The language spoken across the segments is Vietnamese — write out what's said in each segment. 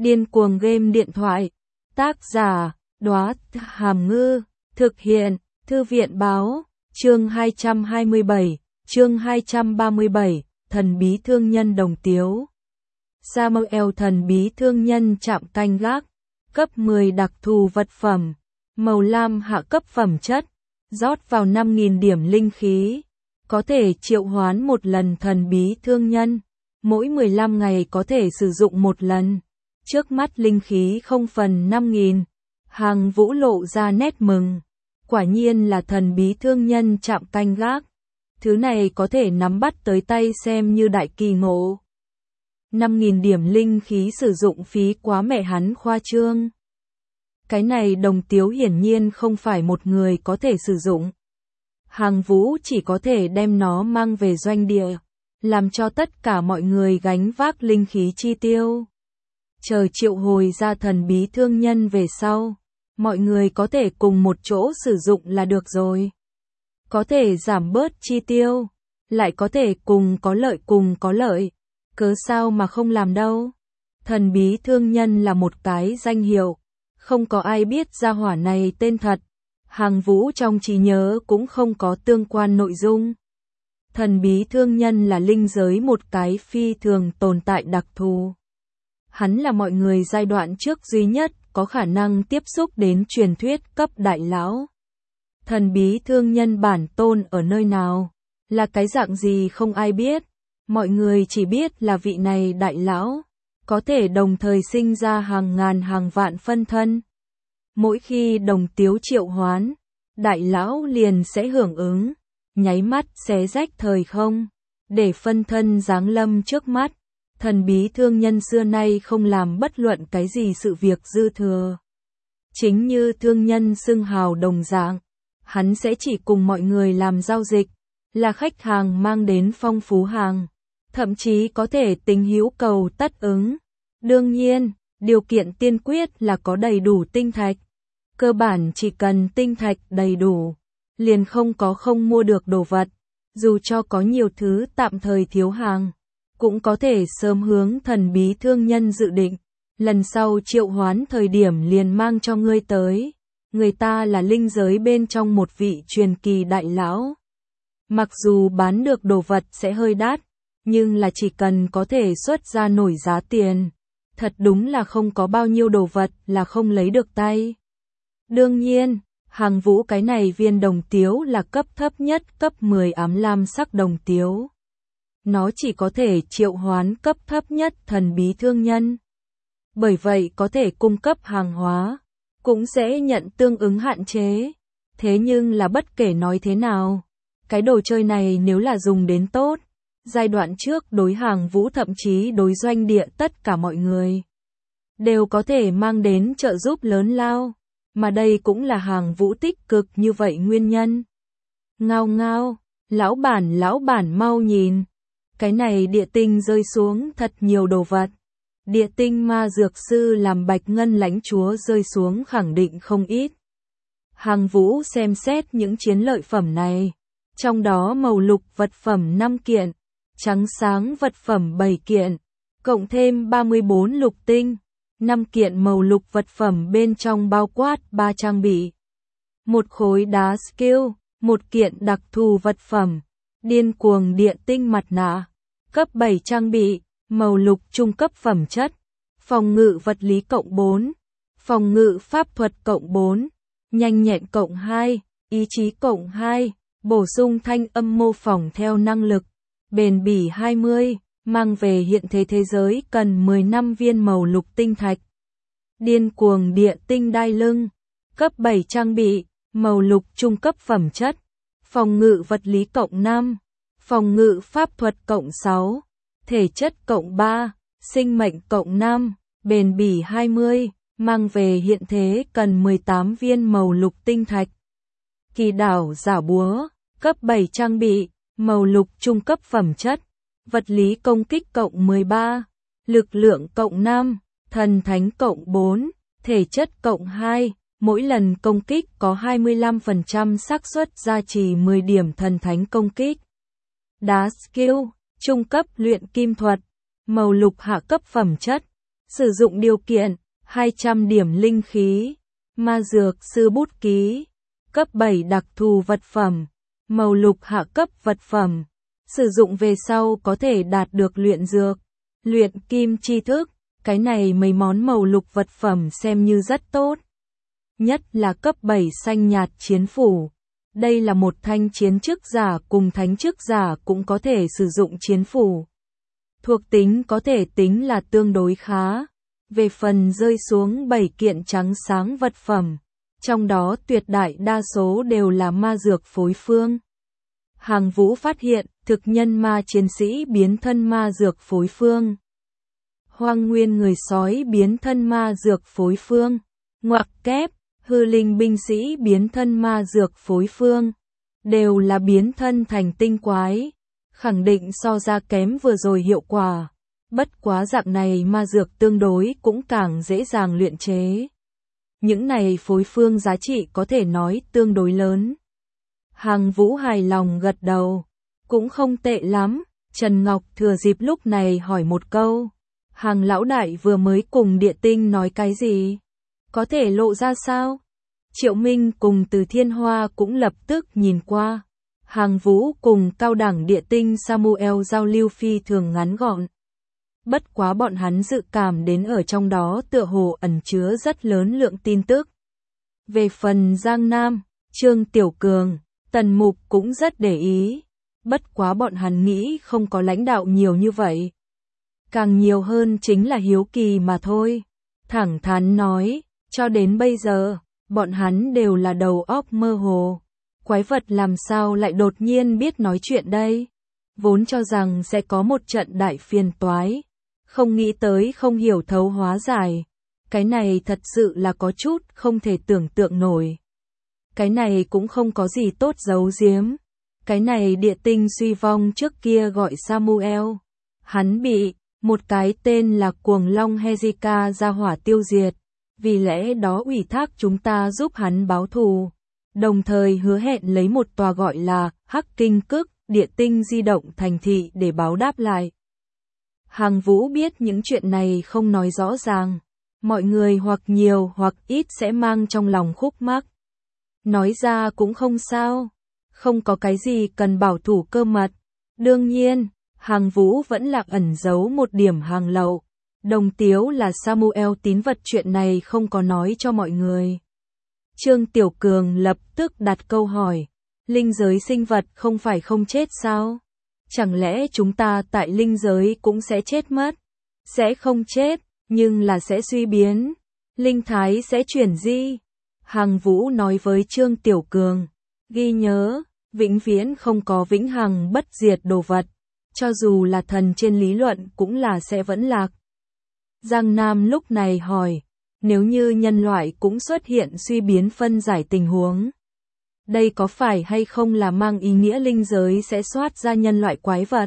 Điên cuồng game điện thoại. Tác giả, Đóa Hàm Ngư. Thực hiện, Thư viện báo. Chương 227, chương 237, thần bí thương nhân đồng tiếu. Samuel thần bí thương nhân trạm canh gác. Cấp 10 đặc thù vật phẩm. Màu lam hạ cấp phẩm chất. Rót vào 5.000 điểm linh khí. Có thể triệu hoán một lần thần bí thương nhân. Mỗi 15 ngày có thể sử dụng một lần. Trước mắt linh khí không phần 5.000. Hàng Vũ lộ ra nét mừng. Quả nhiên là thần bí thương nhân trạm canh gác. Thứ này có thể nắm bắt tới tay xem như đại kỳ ngộ. 5.000 điểm linh khí sử dụng phí quá mẹ hắn khoa trương. Cái này đồng tiếu hiển nhiên không phải một người có thể sử dụng. Hàng Vũ chỉ có thể đem nó mang về doanh địa, làm cho tất cả mọi người gánh vác linh khí chi tiêu. Chờ triệu hồi ra thần bí thương nhân về sau, mọi người có thể cùng một chỗ sử dụng là được rồi. Có thể giảm bớt chi tiêu, lại có thể cùng có lợi. Cớ sao mà không làm đâu. Thần bí thương nhân là một cái danh hiệu, không có ai biết gia hỏa này tên thật. Hàng Vũ trong trí nhớ cũng không có tương quan nội dung. Thần bí thương nhân là linh giới một cái phi thường tồn tại đặc thù. Hắn là mọi người giai đoạn trước duy nhất có khả năng tiếp xúc đến truyền thuyết cấp đại lão. Thần bí thương nhân bản tôn ở nơi nào, là cái dạng gì không ai biết. Mọi người chỉ biết là vị này đại lão có thể đồng thời sinh ra hàng ngàn hàng vạn phân thân. Mỗi khi đồng tiếu triệu hoán, đại lão liền sẽ hưởng ứng, nháy mắt xé rách thời không, để phân thân giáng lâm trước mắt. Thần bí thương nhân xưa nay không làm bất luận cái gì sự việc dư thừa. Chính như thương nhân xưng hào đồng dạng, hắn sẽ chỉ cùng mọi người làm giao dịch, là khách hàng mang đến phong phú hàng, thậm chí có thể tính hữu cầu tất ứng. Đương nhiên, điều kiện tiên quyết là có đầy đủ tinh thạch. Cơ bản chỉ cần tinh thạch đầy đủ, liền không mua được đồ vật. Dù cho có nhiều thứ tạm thời thiếu hàng, cũng có thể sớm hướng thần bí thương nhân dự định. Lần sau triệu hoán thời điểm liền mang cho ngươi tới. Người ta là linh giới bên trong một vị truyền kỳ đại lão. Mặc dù bán được đồ vật sẽ hơi đắt, nhưng là chỉ cần có thể xuất ra nổi giá tiền. Thật đúng là không có bao nhiêu đồ vật là không lấy được tay. Đương nhiên, Hàng Vũ cái này viên đồng tiếu là cấp thấp nhất, cấp 10 ám lam sắc đồng tiếu. Nó chỉ có thể triệu hoán cấp thấp nhất thần bí thương nhân. Bởi vậy có thể cung cấp hàng hóa, cũng sẽ nhận tương ứng hạn chế. Thế nhưng là bất kể nói thế nào, cái đồ chơi này nếu là dùng đến tốt, giai đoạn trước đối Hàng Vũ thậm chí đối doanh địa tất cả mọi người, đều có thể mang đến trợ giúp lớn lao. Mà đây cũng là Hàng Vũ tích cực như vậy nguyên nhân. Ngao ngao, lão bản mau nhìn. Cái này địa tinh rơi xuống thật nhiều đồ vật. Địa tinh ma dược sư làm bạch ngân lãnh chúa rơi xuống khẳng định không ít. Hàng Vũ xem xét những chiến lợi phẩm này. Trong đó màu lục vật phẩm 5 kiện, trắng sáng vật phẩm 7 kiện, cộng thêm 34 lục tinh. 5 kiện màu lục vật phẩm bên trong bao quát 3 trang bị. Một khối đá skill, một kiện đặc thù vật phẩm, điên cuồng địa tinh mặt nạ. Cấp 7 trang bị, màu lục trung cấp phẩm chất, phòng ngự vật lý cộng 4, phòng ngự pháp thuật cộng 4, nhanh nhẹn cộng 2, ý chí cộng 2, bổ sung thanh âm mô phỏng theo năng lực, bền bỉ 20, mang về hiện thế giới cần 10 năm viên màu lục tinh thạch. Điên cuồng địa tinh đai lưng, cấp 7 trang bị, màu lục trung cấp phẩm chất, phòng ngự vật lý cộng 5, phòng ngự pháp thuật cộng 6, thể chất cộng 3, sinh mệnh cộng 5, bền bỉ 20, mang về hiện thế cần 18 viên màu lục tinh thạch. Kỳ đảo giả búa, cấp 7 trang bị, màu lục trung cấp phẩm chất, vật lý công kích cộng 13, lực lượng cộng 5, thần thánh cộng 4, thể chất cộng 2, mỗi lần công kích có 25% xác suất gia trì 10 điểm thần thánh công kích. Đá skill, trung cấp luyện kim thuật, màu lục hạ cấp phẩm chất, Sử dụng điều kiện, 200 điểm linh khí. Ma dược sư bút ký. Cấp 7 đặc thù vật phẩm. Màu lục hạ cấp vật phẩm. Sử dụng về sau có thể đạt được luyện dược, luyện kim tri thức. Cái này mấy món màu lục vật phẩm xem như rất tốt. Nhất là cấp 7 xanh nhạt chiến phủ. Đây là một thanh chiến chức giả cùng thánh chức giả cũng có thể sử dụng chiến phủ. Thuộc tính có thể tính là tương đối khá. Về phần rơi xuống 7 kiện trắng sáng vật phẩm, trong đó tuyệt đại đa số đều là ma dược phối phương. Hàng Vũ phát hiện, thực nhân ma chiến sĩ biến thân ma dược phối phương. Hoang nguyên người sói biến thân ma dược phối phương. Ngoặc kép, hư linh binh sĩ biến thân ma dược phối phương. Đều là biến thân thành tinh quái. Khẳng định so ra kém vừa rồi hiệu quả. Bất quá dạng này ma dược tương đối cũng càng dễ dàng luyện chế. Những này phối phương giá trị có thể nói tương đối lớn. Hàng Vũ hài lòng gật đầu. Cũng không tệ lắm. Trần Ngọc thừa dịp lúc này hỏi một câu. Hàng lão đại vừa mới cùng địa tinh nói cái gì? Có thể lộ ra sao? Triệu Minh cùng Từ Thiên Hoa cũng lập tức nhìn qua. Hàng Vũ cùng cao đẳng địa tinh Samuel giao lưu phi thường ngắn gọn. Bất quá bọn hắn dự cảm đến ở trong đó tựa hồ ẩn chứa rất lớn lượng tin tức. Về phần Giang Nam, Trương Tiểu Cường, Tần Mục cũng rất để ý. Bất quá bọn hắn nghĩ không có lãnh đạo nhiều như vậy. Càng nhiều hơn chính là hiếu kỳ mà thôi. Thẳng thắn nói, cho đến bây giờ, bọn hắn đều là đầu óc mơ hồ. Quái vật làm sao lại đột nhiên biết nói chuyện đây? Vốn cho rằng sẽ có một trận đại phiền toái. Không nghĩ tới không hiểu thấu hóa giải. Cái này thật sự là có chút không thể tưởng tượng nổi. Cái này cũng không có gì tốt giấu giếm. Cái này địa tinh suy vong trước kia gọi Samuel. Hắn bị một cái tên là Cuồng Long Hezekiah ra hỏa tiêu diệt. Vì lẽ đó ủy thác chúng ta giúp hắn báo thù. Đồng thời hứa hẹn lấy một tòa gọi là Hắc Kinh Cức địa tinh di động thành thị để báo đáp lại. Hàng Vũ biết những chuyện này không nói rõ ràng. Mọi người hoặc nhiều hoặc ít sẽ mang trong lòng khúc mắc. Nói ra cũng không sao. Không có cái gì cần bảo thủ cơ mật. Đương nhiên, Hàng Vũ vẫn lạc ẩn giấu một điểm hàng lậu. Đồng tiếu là Samuel tín vật chuyện này không có nói cho mọi người. Trương Tiểu Cường lập tức đặt câu hỏi. Linh giới sinh vật không phải không chết sao? Chẳng lẽ chúng ta tại linh giới cũng sẽ chết mất? Sẽ không chết, nhưng là sẽ suy biến. Linh thái sẽ chuyển di. Hàng Vũ nói với Trương Tiểu Cường. Ghi nhớ, vĩnh viễn không có vĩnh hằng bất diệt đồ vật. Cho dù là thần trên lý luận cũng là sẽ vẫn lạc. Giang Nam lúc này hỏi. Nếu như nhân loại cũng xuất hiện suy biến phân giải tình huống. Đây có phải hay không là mang ý nghĩa linh giới sẽ soát ra nhân loại quái vật?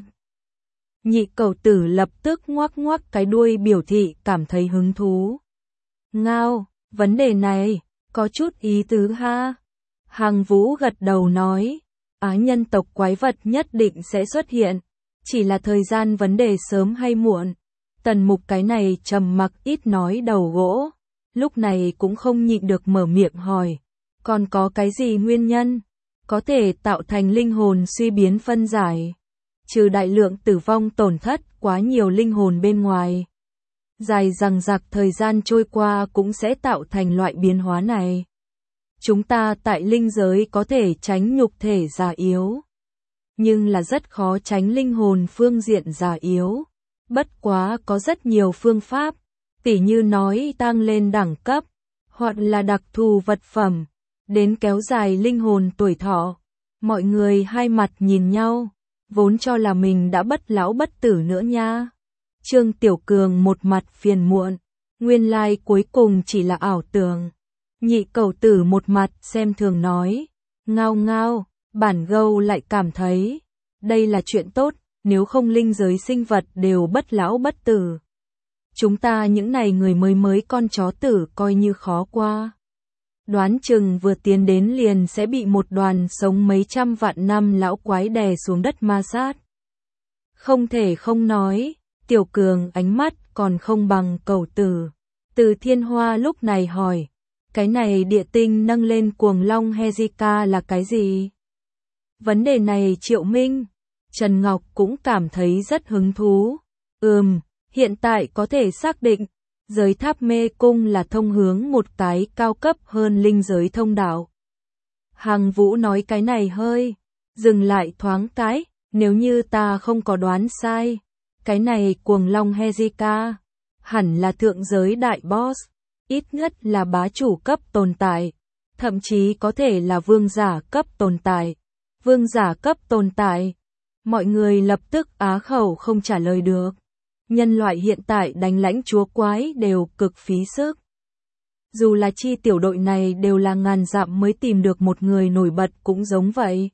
Nhị Cẩu Tử lập tức ngoắc ngoắc cái đuôi biểu thị cảm thấy hứng thú. Ngao, vấn đề này, có chút ý tứ ha. Hàng Vũ gật đầu nói, nhân tộc quái vật nhất định sẽ xuất hiện, chỉ là thời gian vấn đề sớm hay muộn. Tần Mục cái này trầm mặc ít nói đầu gỗ, lúc này cũng không nhịn được mở miệng hỏi. Còn có cái gì nguyên nhân có thể tạo thành linh hồn suy biến phân giải? Trừ đại lượng tử vong tổn thất quá nhiều linh hồn bên ngoài. Dài dằng dặc thời gian trôi qua cũng sẽ tạo thành loại biến hóa này. Chúng ta tại linh giới có thể tránh nhục thể già yếu. Nhưng là rất khó tránh linh hồn phương diện già yếu. Bất quá có rất nhiều phương pháp, tỉ như nói tăng lên đẳng cấp, hoặc là đặc thù vật phẩm. Đến kéo dài linh hồn tuổi thọ. Mọi người hai mặt nhìn nhau, vốn cho là mình đã bất lão bất tử nữa nha. Trương Tiểu Cường một mặt phiền muộn, nguyên lai cuối cùng chỉ là ảo tưởng. Nhị Cẩu Tử một mặt xem thường nói, ngao ngao, bản gâu lại cảm thấy, đây là chuyện tốt, nếu không linh giới sinh vật đều bất lão bất tử. Chúng ta những này người mới con chó tử coi như khó qua. Đoán chừng vừa tiến đến liền sẽ bị một đoàn sống mấy trăm vạn năm lão quái đè xuống đất ma sát. Không thể không nói, Tiểu Cường ánh mắt còn không bằng cầu tử. Từ Thiên Hoa lúc này hỏi, cái này địa tinh nâng lên cuồng long Heizika là cái gì? Vấn đề này Triệu Minh, Trần Ngọc cũng cảm thấy rất hứng thú. Hiện tại có thể xác định, giới tháp mê cung là thông hướng một cái cao cấp hơn linh giới thông đạo. Hằng Vũ nói cái này hơi, dừng lại thoáng cái, nếu như ta không có đoán sai, cái này cuồng long Heizika, hẳn là thượng giới đại boss, ít nhất là bá chủ cấp tồn tại, thậm chí có thể là vương giả cấp tồn tại. Vương giả cấp tồn tại, mọi người lập tức á khẩu không trả lời được. Nhân loại hiện tại đánh lãnh chúa quái đều cực phí sức. Dù là chi tiểu đội này đều là ngàn dặm mới tìm được một người nổi bật cũng giống vậy.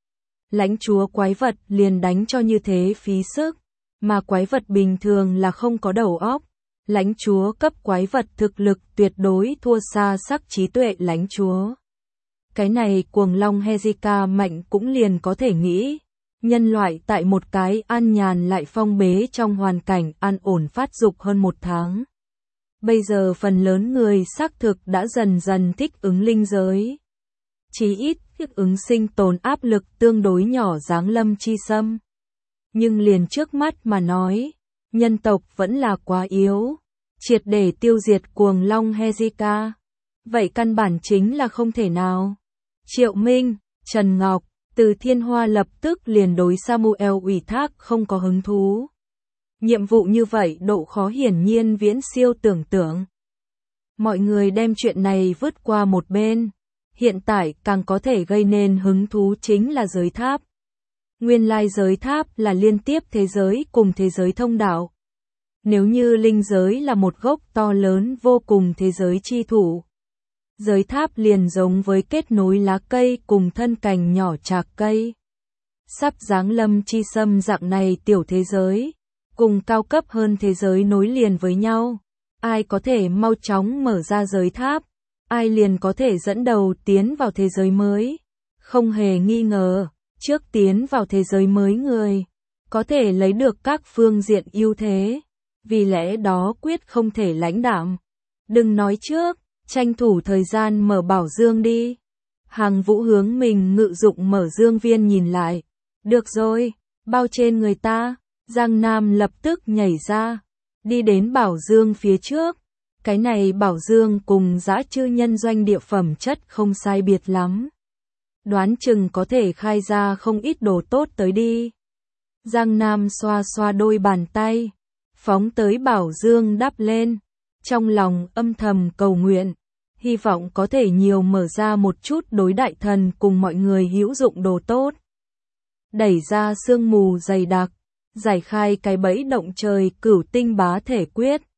Lãnh chúa quái vật liền đánh cho như thế phí sức, mà quái vật bình thường là không có đầu óc. Lãnh chúa cấp quái vật thực lực tuyệt đối thua xa sắc trí tuệ lãnh chúa. Cái này cuồng long Heizika mạnh cũng liền có thể nghĩ. Nhân loại tại một cái an nhàn lại phong bế trong hoàn cảnh an ổn phát dục hơn 1 tháng. Bây giờ phần lớn người xác thực đã dần dần thích ứng linh giới. Chí ít thích ứng sinh tồn áp lực tương đối nhỏ giáng lâm chi xâm. Nhưng liền trước mắt mà nói, nhân tộc vẫn là quá yếu. Triệt để tiêu diệt cuồng long Heizika. Vậy căn bản chính là không thể nào. Triệu Minh, Trần Ngọc, Từ Thiên Hoa lập tức liền đối Samuel ủy thác không có hứng thú. Nhiệm vụ như vậy độ khó hiển nhiên viễn siêu tưởng tượng. Mọi người đem chuyện này vứt qua một bên. Hiện tại càng có thể gây nên hứng thú chính là giới tháp. Nguyên lai giới tháp là liên tiếp thế giới cùng thế giới thông đạo. Nếu như linh giới là một gốc to lớn vô cùng thế giới chi thủ. Giới tháp liền giống với kết nối lá cây cùng thân cành nhỏ chạc cây. Sắp giáng lâm chi xâm dạng này tiểu thế giới, cùng cao cấp hơn thế giới nối liền với nhau. Ai có thể mau chóng mở ra giới tháp, ai liền có thể dẫn đầu tiến vào thế giới mới. Không hề nghi ngờ, trước tiến vào thế giới mới người, có thể lấy được các phương diện ưu thế. Vì lẽ đó quyết không thể lãnh đạm. Đừng nói trước. Tranh thủ thời gian mở bảo dương đi. Hằng Vũ hướng mình ngự dụng mở dương viên nhìn lại. Được rồi, bao trên người ta. Giang Nam lập tức nhảy ra. Đi đến bảo dương phía trước. Cái này bảo dương cùng dã chư nhân doanh địa phẩm chất không sai biệt lắm. Đoán chừng có thể khai ra không ít đồ tốt tới đi. Giang Nam xoa xoa đôi bàn tay. Phóng tới bảo dương đắp lên. Trong lòng âm thầm cầu nguyện, hy vọng có thể nhiều mở ra một chút đối đại thần cùng mọi người hữu dụng đồ tốt. Đẩy ra sương mù dày đặc, giải khai cái bẫy động trời cửu tinh bá thể quyết.